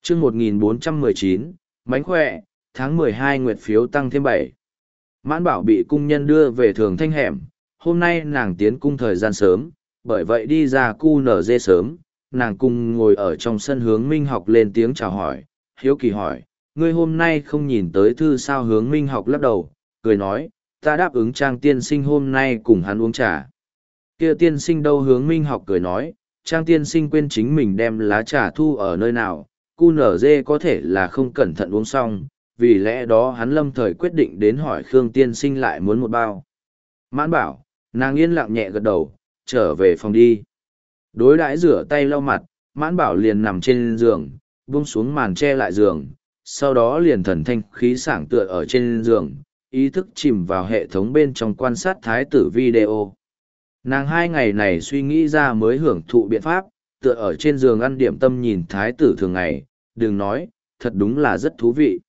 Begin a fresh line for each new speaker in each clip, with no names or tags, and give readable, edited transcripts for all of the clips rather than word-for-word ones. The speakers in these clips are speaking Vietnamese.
chương 1419, mánh khỏe, tháng 12 nguyệt phiếu tăng thêm 7. Mãn Bảo bị cung nhân đưa về Thường Thanh hẻm, hôm nay nàng tiến cung thời gian sớm, bởi vậy đi ra cu nở dê sớm, nàng cùng ngồi ở trong sân Hướng Minh Học lên tiếng chào hỏi, hiếu kỳ hỏi, ngươi hôm nay không nhìn tới thư sao? Hướng Minh Học lắc đầu, cười nói, ta đáp ứng Trang tiên sinh hôm nay cùng hắn uống trà. Kia tiên sinh đâu? Hướng Minh Học cười nói, Trang tiên sinh quên chính mình đem lá trà thu ở nơi nào, cu nở dê có thể là không cẩn thận uống xong, vì lẽ đó hắn lâm thời quyết định đến hỏi Khương tiên sinh lại muốn một bao. Mãn Bảo, nàng yên lặng nhẹ gật đầu, trở về phòng đi. Đối đãi rửa tay lau mặt, Mãn Bảo liền nằm trên giường, buông xuống màn che lại giường, sau đó liền thần thanh khí sảng tựa ở trên giường, ý thức chìm vào hệ thống bên trong quan sát thái tử video. Nàng 2 ngày này suy nghĩ ra mới hưởng thụ biện pháp, tựa ở trên giường ăn điểm tâm nhìn thái tử thường ngày, đừng nói, thật đúng là rất thú vị.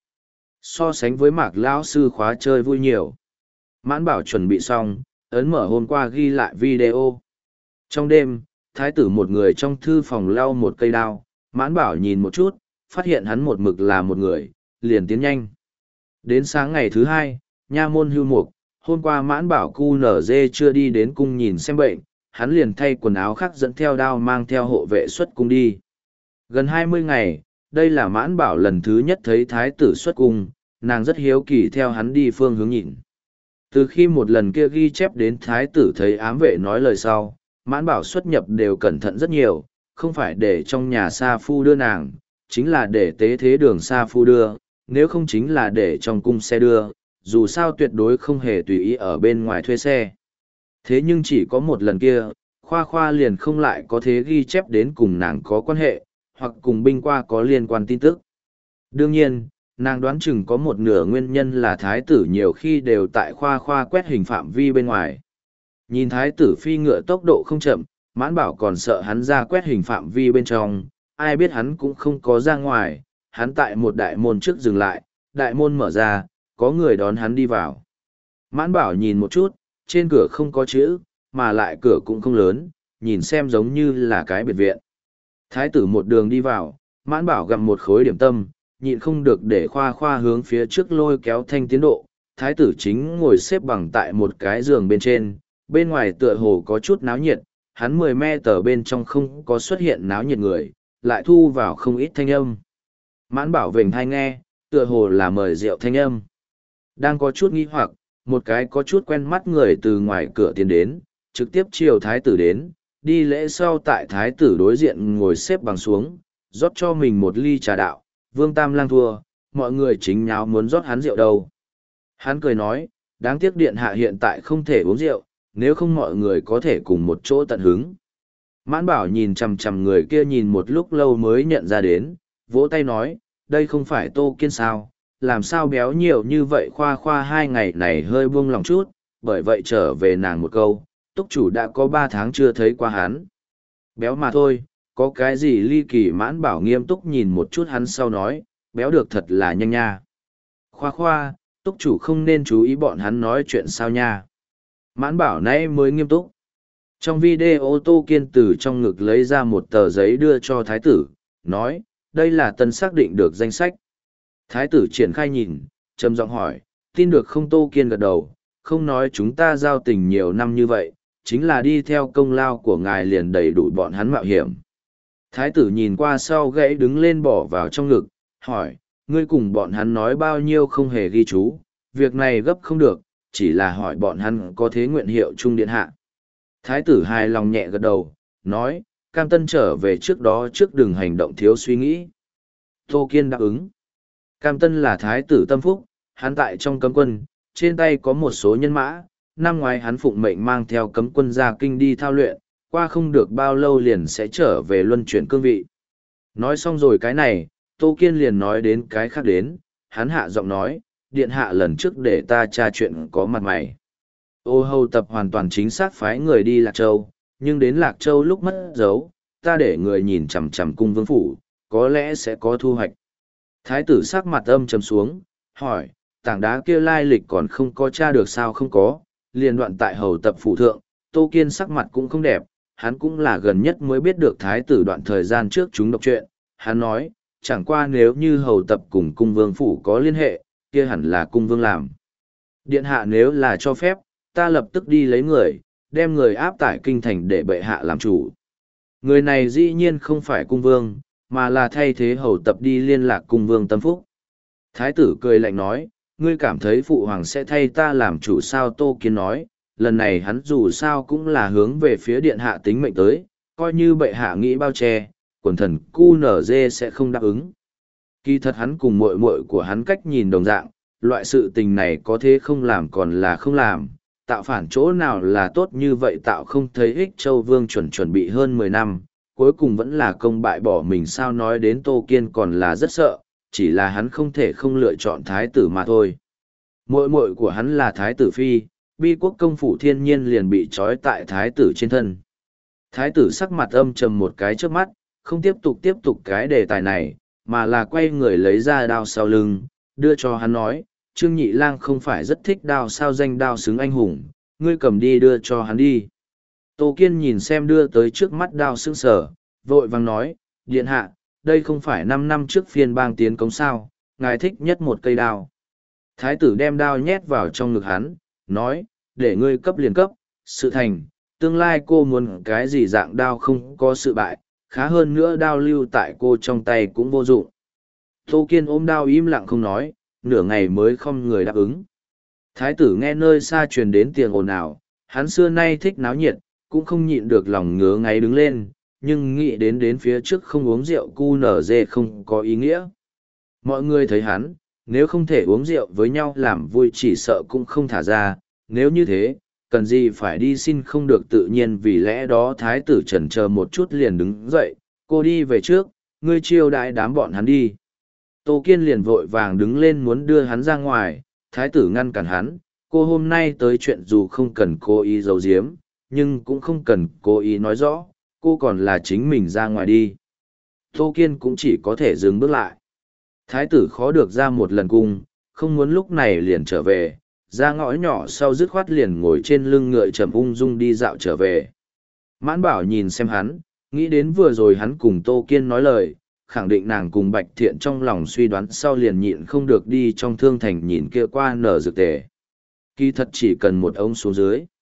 So sánh với Mạc lão sư khóa chơi vui nhiều. Mãn Bảo chuẩn bị xong, ấn mở hôm qua ghi lại video. Trong đêm, thái tử một người trong thư phòng lau một cây đao, Mãn Bảo nhìn một chút, phát hiện hắn một mực là một người, liền tiến nhanh. Đến sáng ngày thứ 2, nha môn hưu mục, hôm qua Mãn Bảo cu nở dê chưa đi đến cung nhìn xem bệnh, hắn liền thay quần áo khác dẫn theo đao mang theo hộ vệ xuất cung đi. Gần 20 ngày, đây là Mãn Bảo lần thứ nhất thấy thái tử xuất cung, nàng rất hiếu kỳ theo hắn đi phương hướng nhìn. Từ khi một lần kia ghi chép đến thái tử thấy ám vệ nói lời sau, Mãn Bảo xuất nhập đều cẩn thận rất nhiều, không phải để trong nhà sa phu đưa nàng, chính là để tế thế đường sa phu đưa, nếu không chính là để trong cung xe đưa, dù sao tuyệt đối không hề tùy ý ở bên ngoài thuê xe. Thế nhưng chỉ có một lần kia, Khoa Khoa liền không lại có thế ghi chép đến cùng nàng có quan hệ, hoặc cùng binh qua có liên quan tin tức. Đương nhiên, nàng đoán chừng có một nửa nguyên nhân là thái tử nhiều khi đều tại Khoa Khoa quét hình phạm vi bên ngoài. Nhìn thái tử phi ngựa tốc độ không chậm, Mãn Bảo còn sợ hắn ra quét hình phạm vi bên trong, ai biết hắn cũng không có ra ngoài, hắn tại một đại môn trước dừng lại, đại môn mở ra, có người đón hắn đi vào. Mãn Bảo nhìn một chút, trên cửa không có chữ, mà lại cửa cũng không lớn, nhìn xem giống như là cái biệt viện. Thái tử một đường đi vào, Mãn Bảo gặm một khối điểm tâm, nhịn không được để Khoa Khoa hướng phía trước lôi kéo thanh tiến độ. Thái tử chính ngồi xếp bằng tại một cái giường bên trên, bên ngoài tựa hồ có chút náo nhiệt, hắn 10 me tờ bên trong không có xuất hiện náo nhiệt người, lại thu vào không ít thanh âm. Mãn Bảo vểnh tai nghe, tựa hồ là mời rượu thanh âm. Đang có chút nghi hoặc, một cái có chút quen mắt người từ ngoài cửa tiến đến, trực tiếp chiều thái tử đến, đi lễ sau tại thái tử đối diện ngồi xếp bằng xuống, rót cho mình một ly trà đạo, Vương Tam Lang thua, mọi người chính nháo muốn rót hắn rượu đâu. Hắn cười nói, đáng tiếc điện hạ hiện tại không thể uống rượu, nếu không mọi người có thể cùng một chỗ tận hứng. Mãn Bảo nhìn chằm chằm người kia nhìn một lúc lâu mới nhận ra đến, vỗ tay nói, đây không phải Tô Kiên sao, làm sao béo nhiều như vậy? Khoa Khoa 2 ngày này hơi buông lòng chút, bởi vậy trở về nàng một câu, túc chủ đã có 3 tháng chưa thấy qua hắn. Béo mà thôi, có cái gì ly kỳ? Mãn Bảo nghiêm túc nhìn một chút hắn sau nói, béo được thật là nhanh nha. Khoa Khoa, túc chủ không nên chú ý bọn hắn nói chuyện sao nha. Mãn Bảo nay mới nghiêm túc. Trong video Tô Kiên từ trong ngực lấy ra một tờ giấy đưa cho thái tử, nói, đây là tân xác định được danh sách. Thái tử triển khai nhìn, trầm giọng hỏi, tin được không? Tô Kiên gật đầu, không nói chúng ta giao tình nhiều năm như vậy, chính là đi theo công lao của ngài liền đầy đủ bọn hắn mạo hiểm. Thái tử nhìn qua sau gãy đứng lên bỏ vào trong ngực, hỏi, ngươi cùng bọn hắn nói bao nhiêu? Không hề ghi chú, việc này gấp không được, chỉ là hỏi bọn hắn có thế nguyện hiệu trung điện hạ. Thái tử hài lòng nhẹ gật đầu, nói, cam tân trở về trước đó trước đừng hành động thiếu suy nghĩ. Tô Kiên đáp ứng. Cam tân là thái tử tâm phúc, hắn tại trong cấm quân, trên tay có một số nhân mã, năm ngoái hắn phụng mệnh mang theo cấm quân ra kinh đi thao luyện, qua không được bao lâu liền sẽ trở về luân chuyển cương vị. Nói xong rồi cái này, Tô Kiên liền nói đến cái khác đến, hắn hạ giọng nói, điện hạ lần trước để ta tra chuyện có mặt mày. Ô Hầu tập hoàn toàn chính xác phái người đi Lạc Châu, nhưng đến Lạc Châu lúc mất dấu, ta để người nhìn chằm chằm cung vương phủ, có lẽ sẽ có thu hoạch. Thái tử sắc mặt âm trầm xuống, hỏi, tảng đá kia lai lịch còn không có tra được sao? Không có, liền đoạn tại Hầu tập phủ thượng. Tô Kiên sắc mặt cũng không đẹp, hắn cũng là gần nhất mới biết được thái tử đoạn thời gian trước chúng độc chuyện. Hắn nói, chẳng qua nếu như hầu tập cùng cung vương phủ có liên hệ, kia hẳn là cung vương làm. Điện hạ nếu là cho phép, ta lập tức đi lấy người, đem người áp tải kinh thành để bệ hạ làm chủ. Người này dĩ nhiên không phải cung vương, mà là thay thế hầu tập đi liên lạc cung vương tâm phúc. Thái tử cười lạnh nói, ngươi cảm thấy phụ hoàng sẽ thay ta làm chủ sao? Tô Kiên nói, lần này hắn dù sao cũng là hướng về phía điện hạ tính mệnh tới, coi như bệ hạ nghĩ bao che, quần thần QNZ sẽ không đáp ứng. Kỳ thật hắn cùng muội muội của hắn cách nhìn đồng dạng, loại sự tình này có thế không làm còn là không làm, tạo phản chỗ nào là tốt như vậy, tạo không thấy ích. Châu Vương chuẩn bị hơn 10 năm, cuối cùng vẫn là công bại bỏ mình. Sao nói đến Tô Kiên còn là rất sợ, chỉ là hắn không thể không lựa chọn thái tử mà thôi. Muội muội của hắn là thái tử phi, Bi Quốc công phủ thiên nhiên liền bị trói tại thái tử trên thân. Thái tử sắc mặt âm trầm một cái trước mắt, không tiếp tục cái đề tài này, mà là quay người lấy ra đao sau lưng, đưa cho hắn nói, Trương Nhị Lang không phải rất thích đao sao, danh đao xứng anh hùng, ngươi cầm đi đưa cho hắn đi. Tô Kiên nhìn xem đưa tới trước mắt đao sững sờ, vội vàng nói, điện hạ, đây không phải 5 năm trước phiên bang tiến cống sao, ngài thích nhất một cây đao. Thái tử đem đao nhét vào trong ngực hắn, nói, để ngươi cấp liền cấp, sự thành, tương lai cô muốn cái gì dạng đao không có sự bại, khá hơn nữa đao lưu tại cô trong tay cũng vô dụng. Tô Kiên ôm đao im lặng không nói, nửa ngày mới không người đáp ứng. Thái tử nghe nơi xa truyền đến tiếng ồn ào, hắn xưa nay thích náo nhiệt, cũng không nhịn được lòng ngứa ngáy đứng lên, nhưng nghĩ đến phía trước không uống rượu QNZ không có ý nghĩa. Mọi người thấy hắn, nếu không thể uống rượu với nhau làm vui chỉ sợ cũng không thả ra, nếu như thế, cần gì phải đi xin không được tự nhiên. Vì lẽ đó thái tử chần chờ một chút liền đứng dậy, cô đi về trước, ngươi chiêu đãi đám bọn hắn đi. Tô Kiên liền vội vàng đứng lên muốn đưa hắn ra ngoài, thái tử ngăn cản hắn, cô hôm nay tới chuyện dù không cần cố ý giấu giếm, nhưng cũng không cần cố ý nói rõ, cô còn là chính mình ra ngoài đi. Tô Kiên cũng chỉ có thể dừng bước lại. Thái tử khó được ra một lần cung, không muốn lúc này liền trở về, ra ngõ nhỏ sau dứt khoát liền ngồi trên lưng ngựa trầm ung dung đi dạo trở về. Mãn Bảo nhìn xem hắn, nghĩ đến vừa rồi hắn cùng Tô Kiên nói lời, khẳng định nàng cùng Bạch Thiện trong lòng suy đoán, sau liền nhịn không được đi trong thương thành nhìn kia qua nở dược tề. Kỳ thật chỉ cần một ống xuống dưới.